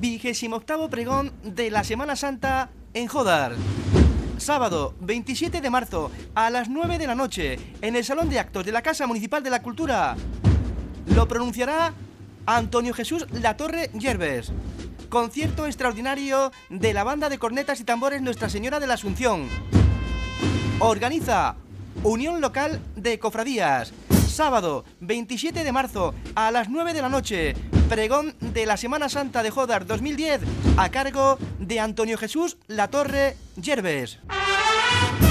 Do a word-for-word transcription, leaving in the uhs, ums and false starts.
vigésimo octavo pregón de la Semana Santa en Jódar. Sábado veintisiete de marzo a las nueve de la noche en el Salón de Actos de la Casa Municipal de la Cultura. Lo pronunciará Antonio Jesús Latorre Yerbes. Concierto extraordinario de la banda de cornetas y tambores Nuestra Señora de la Asunción. Organiza Unión Local de Cofradías. Sábado veintisiete de marzo a las nueve de la noche. Pregón de la Semana Santa de Jódar dos mil diez a cargo de Antonio Jesús Latorre Yerbes.